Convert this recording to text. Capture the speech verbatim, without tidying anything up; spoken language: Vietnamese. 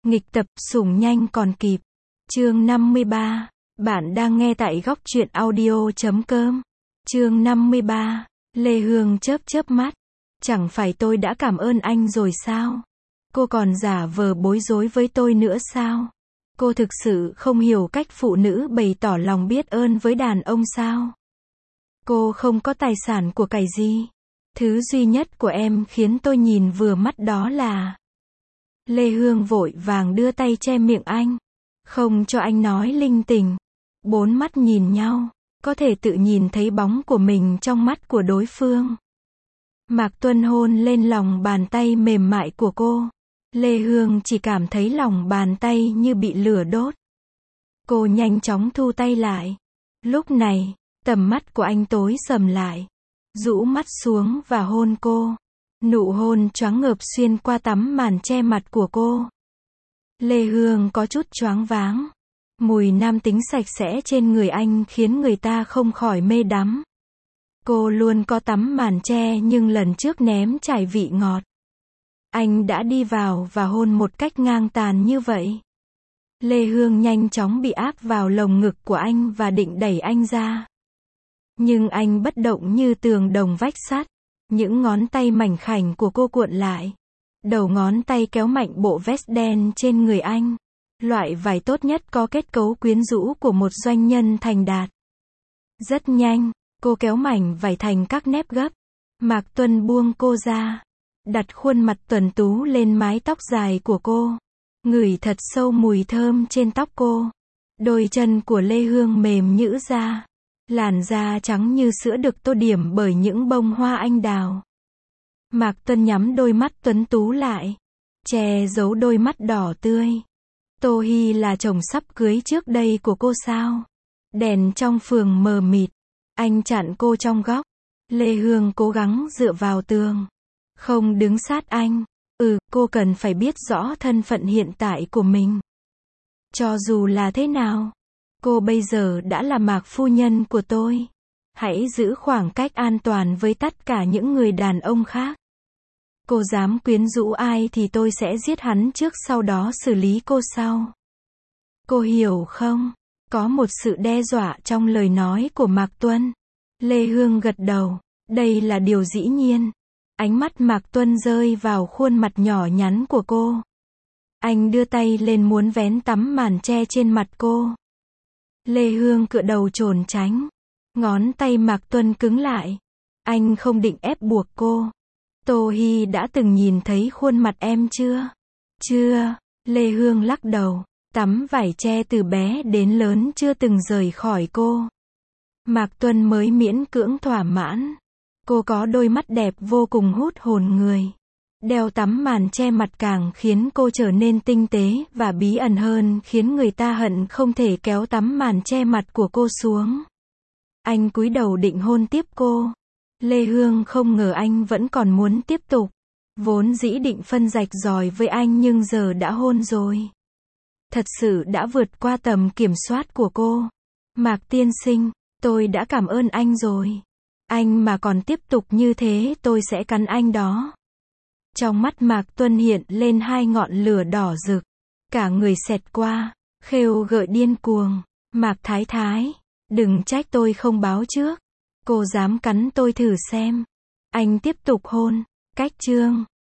Nghịch tập, sủng nhanh còn kịp. Chương năm mươi ba. Bạn đang nghe tại góc truyện audio chấm com. Chương năm mươi ba. Lê Hương chớp chớp mắt. Chẳng phải tôi đã cảm ơn anh rồi sao? Cô còn giả vờ bối rối với tôi nữa sao? Cô thực sự không hiểu cách phụ nữ bày tỏ lòng biết ơn với đàn ông sao? Cô không có tài sản của cải gì. Thứ duy nhất của em khiến tôi nhìn vừa mắt đó là... Lê Hương vội vàng đưa tay che miệng anh. Không cho anh nói linh tinh. Bốn mắt nhìn nhau. Có thể tự nhìn thấy bóng của mình trong mắt của đối phương. Mạc Tuân hôn lên lòng bàn tay mềm mại của cô. Lê Hương chỉ cảm thấy lòng bàn tay như bị lửa đốt. Cô nhanh chóng thu tay lại. Lúc này, tầm mắt của anh tối sầm lại. Rũ mắt xuống và hôn cô. Nụ hôn choáng ngợp xuyên qua tấm màn che mặt của cô. Lê Hương có chút choáng váng. Mùi nam tính sạch sẽ trên người anh khiến người ta không khỏi mê đắm. Cô luôn có tấm màn che nhưng lần trước ném trải vị ngọt. Anh đã đi vào và hôn một cách ngang tàn như vậy. Lê Hương nhanh chóng bị áp vào lồng ngực của anh và định đẩy anh ra. Nhưng anh bất động như tường đồng vách sắt. Những ngón tay mảnh khảnh của cô cuộn lại. Đầu ngón tay kéo mạnh bộ vest đen trên người anh. Loại vải tốt nhất có kết cấu quyến rũ của một doanh nhân thành đạt. Rất nhanh, cô kéo mảnh vải thành các nếp gấp. Mạc Tuân buông cô ra. Đặt khuôn mặt tuấn tú lên mái tóc dài của cô. Ngửi thật sâu mùi thơm trên tóc cô. Đôi chân của Lê Hương mềm nhũn ra. Làn da trắng như sữa được tô điểm bởi những bông hoa anh đào. Mạc Tuân nhắm đôi mắt tuấn tú lại. Che giấu đôi mắt đỏ tươi. Tô Hi là chồng sắp cưới trước đây của cô sao? Đèn trong phường mờ mịt. Anh chặn cô trong góc. Lê Hương cố gắng dựa vào tường. Không đứng sát anh. Ừ, cô cần phải biết rõ thân phận hiện tại của mình. Cho dù là thế nào, cô bây giờ đã là Mạc phu nhân của tôi. Hãy giữ khoảng cách an toàn với tất cả những người đàn ông khác. Cô dám quyến rũ ai thì tôi sẽ giết hắn trước sau đó xử lý cô sau. Cô hiểu không? Có một sự đe dọa trong lời nói của Mạc Tuân. Lê Hương gật đầu. Đây là điều dĩ nhiên. Ánh mắt Mạc Tuân rơi vào khuôn mặt nhỏ nhắn của cô. Anh đưa tay lên muốn vén tấm màn che trên mặt cô. Lê Hương cựa đầu trốn tránh. Ngón tay Mạc Tuân cứng lại. Anh không định ép buộc cô. Tô Hi đã từng nhìn thấy khuôn mặt em chưa? Chưa. Lê Hương lắc đầu. Tấm vải che từ bé đến lớn chưa từng rời khỏi cô. Mạc Tuân mới miễn cưỡng thỏa mãn. Cô có đôi mắt đẹp vô cùng hút hồn người. Đeo tấm màn che mặt càng khiến cô trở nên tinh tế và bí ẩn hơn, khiến người ta hận không thể kéo tấm màn che mặt của cô xuống. Anh cúi đầu định hôn tiếp cô. Lê Hương không ngờ anh vẫn còn muốn tiếp tục. Vốn dĩ định phân rạch ròi với anh nhưng giờ đã hôn rồi. Thật sự đã vượt qua tầm kiểm soát của cô. Mạc tiên sinh, tôi đã cảm ơn anh rồi. Anh mà còn tiếp tục như thế tôi sẽ cắn anh đó. Trong mắt Mạc Tuân hiện lên hai ngọn lửa đỏ rực. Cả người xẹt qua, khêu gợi điên cuồng. Mạc Thái Thái, đừng trách tôi không báo trước. Cô dám cắn tôi thử xem. Anh tiếp tục hôn. Cách chương